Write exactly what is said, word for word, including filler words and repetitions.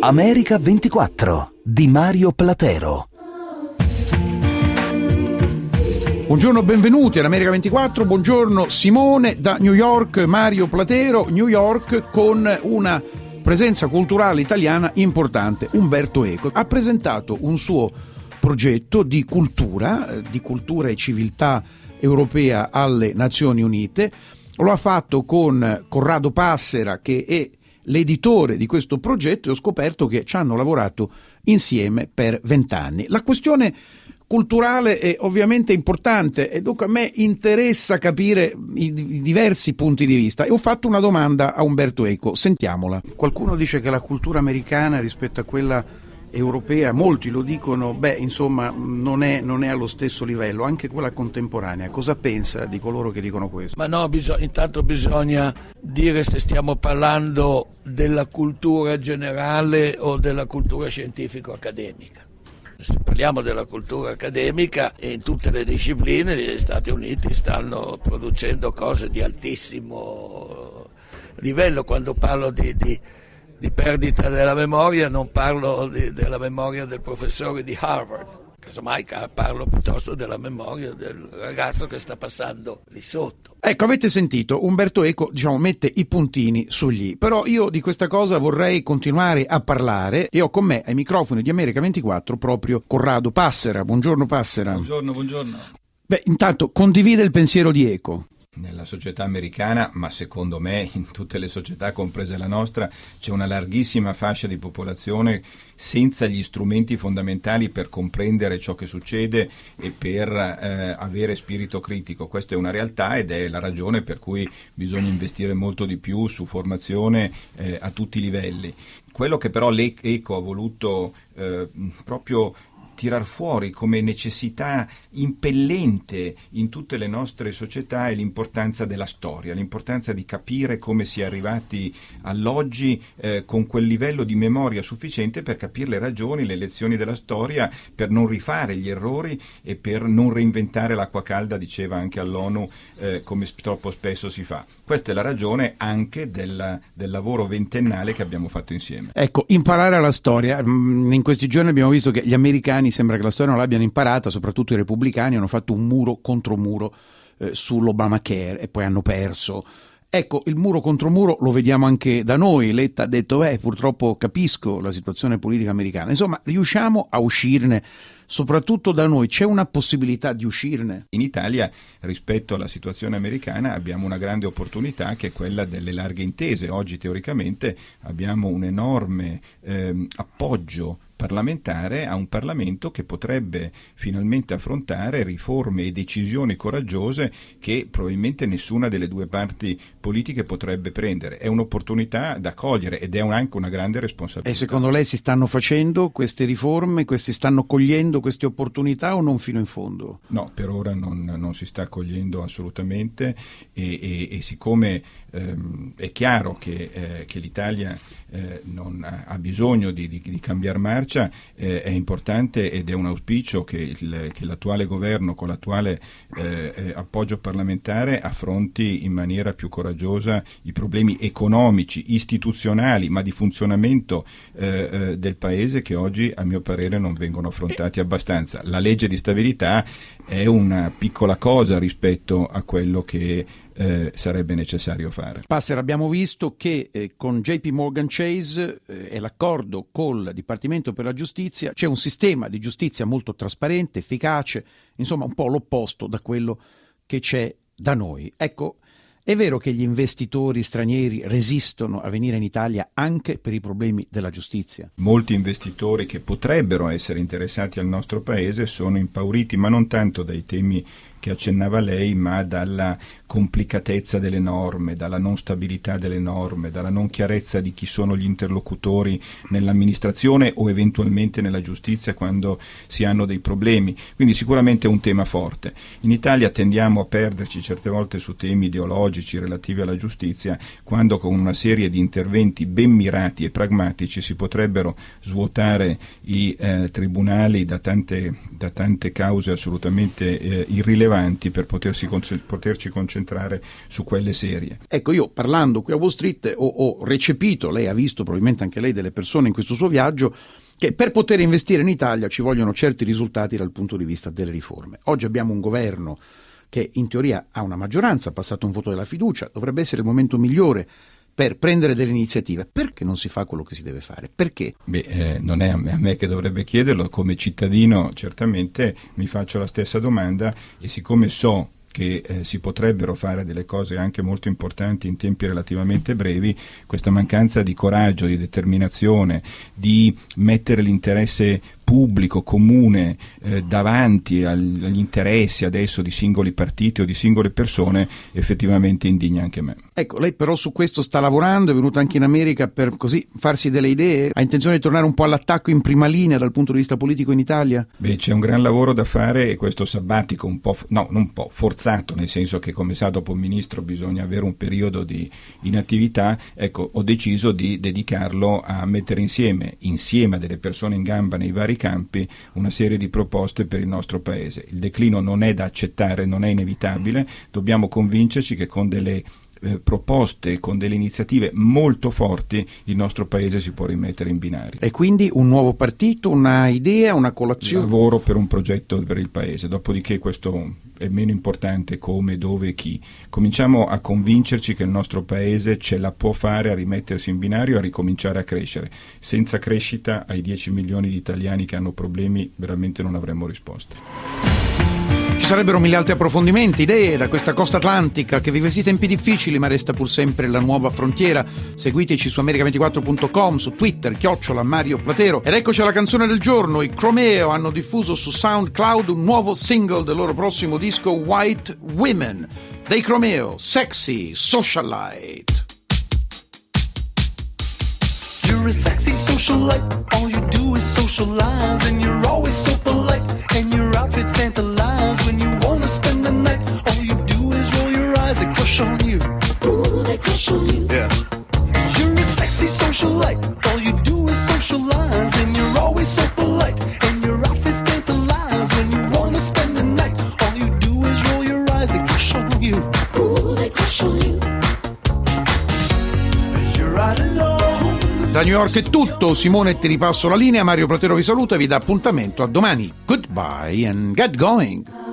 America ventiquattro di Mario Platero. Buongiorno, benvenuti all'America ventiquattro, buongiorno Simone da New York, Mario Platero, New York, con una presenza culturale italiana importante. Umberto Eco ha presentato un suo progetto di cultura, di cultura e civiltà europea alle Nazioni Unite. Lo ha fatto con Corrado Passera, che è l'editore di questo progetto, e ho scoperto che ci hanno lavorato insieme per vent'anni. La questione culturale è ovviamente importante e dunque a me interessa capire i, i diversi punti di vista, e ho fatto una domanda a Umberto Eco, sentiamola. Qualcuno dice che la cultura americana rispetto a quella europea, molti lo dicono, beh insomma non è, non è allo stesso livello, anche quella contemporanea. Cosa pensa di coloro che dicono questo? Ma no, bisog- intanto bisogna dire se stiamo parlando della cultura generale o della cultura scientifico-accademica. Se parliamo della cultura accademica, in tutte le discipline gli Stati Uniti stanno producendo cose di altissimo livello. Quando parlo di, di, di perdita della memoria non parlo di, della memoria del professore di Harvard, casomai parlo piuttosto della memoria del ragazzo che sta passando lì sotto. Ecco, avete sentito, Umberto Eco, diciamo, mette i puntini sugli i, però io di questa cosa vorrei continuare a parlare e ho con me ai microfoni di America ventiquattro proprio Corrado Passera. Buongiorno Passera. Buongiorno, buongiorno. Beh, intanto condivide il pensiero di Eco. Nella società americana, ma secondo me in tutte le società, comprese la nostra, c'è una larghissima fascia di popolazione senza gli strumenti fondamentali per comprendere ciò che succede e per eh, avere spirito critico. Questa è una realtà ed è la ragione per cui bisogna investire molto di più su formazione eh, a tutti i livelli. Quello che però l'Eco ha voluto eh, proprio tirar fuori come necessità impellente in tutte le nostre società è l'importanza della storia, l'importanza di capire come si è arrivati all'oggi eh, con quel livello di memoria sufficiente per capire le ragioni, le lezioni della storia, per non rifare gli errori e per non reinventare l'acqua calda, diceva anche all'ONU, eh, come troppo spesso si fa. Questa è la ragione anche del, del lavoro ventennale che abbiamo fatto insieme. Ecco, imparare la storia. In questi giorni abbiamo visto che gli americani sembra che la storia non l'abbiano imparata, soprattutto i repubblicani hanno fatto un muro contro muro eh, sull'Obamacare e poi hanno perso. Ecco, il muro contro muro lo vediamo anche da noi. Letta ha detto, beh, purtroppo capisco la situazione politica americana. Insomma, riusciamo a uscirne, soprattutto da noi. C'è una possibilità di uscirne? In Italia, rispetto alla situazione americana, abbiamo una grande opportunità che è quella delle larghe intese. Oggi, teoricamente, abbiamo un enorme ehm, appoggio parlamentare a un Parlamento che potrebbe finalmente affrontare riforme e decisioni coraggiose che probabilmente nessuna delle due parti politiche potrebbe prendere. È un'opportunità da cogliere ed è un, anche una grande responsabilità. E secondo lei si stanno facendo queste riforme, questi stanno cogliendo queste opportunità o non fino in fondo? No, per ora non, non si sta cogliendo assolutamente e, e, e siccome ehm, è chiaro che, eh, che l'Italia eh, non ha, ha bisogno di, di, di cambiare marcia, Eh, è importante ed è un auspicio che, il, che l'attuale governo con l'attuale eh, eh, appoggio parlamentare affronti in maniera più coraggiosa i problemi economici, istituzionali, ma di funzionamento eh, eh, del Paese che oggi a mio parere non vengono affrontati abbastanza. La legge di stabilità è una piccola cosa rispetto a quello che Eh, sarebbe necessario fare. Passera, abbiamo visto che eh, con J P Morgan Chase eh, e l'accordo col Dipartimento per la Giustizia c'è un sistema di giustizia molto trasparente, efficace, insomma un po' l'opposto da quello che c'è da noi. Ecco, è vero che gli investitori stranieri resistono a venire in Italia anche per i problemi della giustizia? Molti investitori che potrebbero essere interessati al nostro Paese sono impauriti, ma non tanto dai temi che accennava lei, ma dalla complicatezza delle norme, dalla non stabilità delle norme, dalla non chiarezza di chi sono gli interlocutori nell'amministrazione o eventualmente nella giustizia quando si hanno dei problemi. Quindi sicuramente è un tema forte. In Italia tendiamo a perderci certe volte su temi ideologici relativi alla giustizia, quando con una serie di interventi ben mirati e pragmatici si potrebbero svuotare i eh, tribunali da tante, da tante cause assolutamente eh, irrilevanti rilevanti per potersi, poterci concentrare su quelle serie. Ecco, io parlando qui a Wall Street ho, ho recepito, lei ha visto probabilmente anche lei delle persone in questo suo viaggio, che per poter investire in Italia ci vogliono certi risultati dal punto di vista delle riforme. Oggi abbiamo un governo che in teoria ha una maggioranza, ha passato un voto della fiducia, dovrebbe essere il momento migliore per prendere delle iniziative. Perché non si fa quello che si deve fare? Perché? Beh, eh, non è a me, a me che dovrebbe chiederlo, come cittadino certamente mi faccio la stessa domanda, e siccome so che eh, si potrebbero fare delle cose anche molto importanti in tempi relativamente brevi, questa mancanza di coraggio, di determinazione, di mettere l'interesse pubblico, comune, eh, davanti agli, agli interessi adesso di singoli partiti o di singole persone, effettivamente indigna anche me. Ecco, lei però su questo sta lavorando, è venuto anche in America per così farsi delle idee, ha intenzione di tornare un po' all'attacco in prima linea dal punto di vista politico in Italia? Beh, c'è un gran lavoro da fare, e questo sabbatico un po', no, non un po', forzato, nel senso che come sa dopo un ministro bisogna avere un periodo di inattività, ecco, ho deciso di dedicarlo a mettere insieme, insieme a delle persone in gamba nei vari campi, una serie di proposte per il nostro paese. Il declino non è da accettare, non è inevitabile, dobbiamo convincerci che con delle eh, proposte, con delle iniziative molto forti il nostro paese si può rimettere in binari. E quindi un nuovo partito, una idea, una colazione? Lavoro per un progetto per il paese, dopodiché questo è meno importante come, dove, chi. Cominciamo a convincerci che il nostro paese ce la può fare a rimettersi in binario, a ricominciare a crescere. Senza crescita ai dieci milioni di italiani che hanno problemi veramente non avremmo risposte. Ci sarebbero mille altri approfondimenti, idee da questa costa atlantica che vive sì tempi difficili ma resta pur sempre la nuova frontiera. Seguiteci su america ventiquattro punto com, su Twitter, chiocciola Mario Platero. Ed eccoci alla canzone del giorno. I Chromeo hanno diffuso su SoundCloud un nuovo single del loro prossimo disco White Women. Dei Chromeo, Sexy Socialite. You're a sexy socialite, all you do is socialize, and you're always so polite, and your outfits tantalize. When you wanna spend the night, all you do is roll your eyes, they crush on you. Ooh, they crush on you. Yeah. You're a sexy socialite, all you do is socialize, and you're always so polite, and your outfits tantalize. When you wanna spend the night, all you do is roll your eyes, they crush on you. Ooh, they crush on you. You're out alone. Da New York è tutto, Simone ti ripasso la linea, Mario Platero vi saluta e vi dà appuntamento a domani. Goodbye and get going.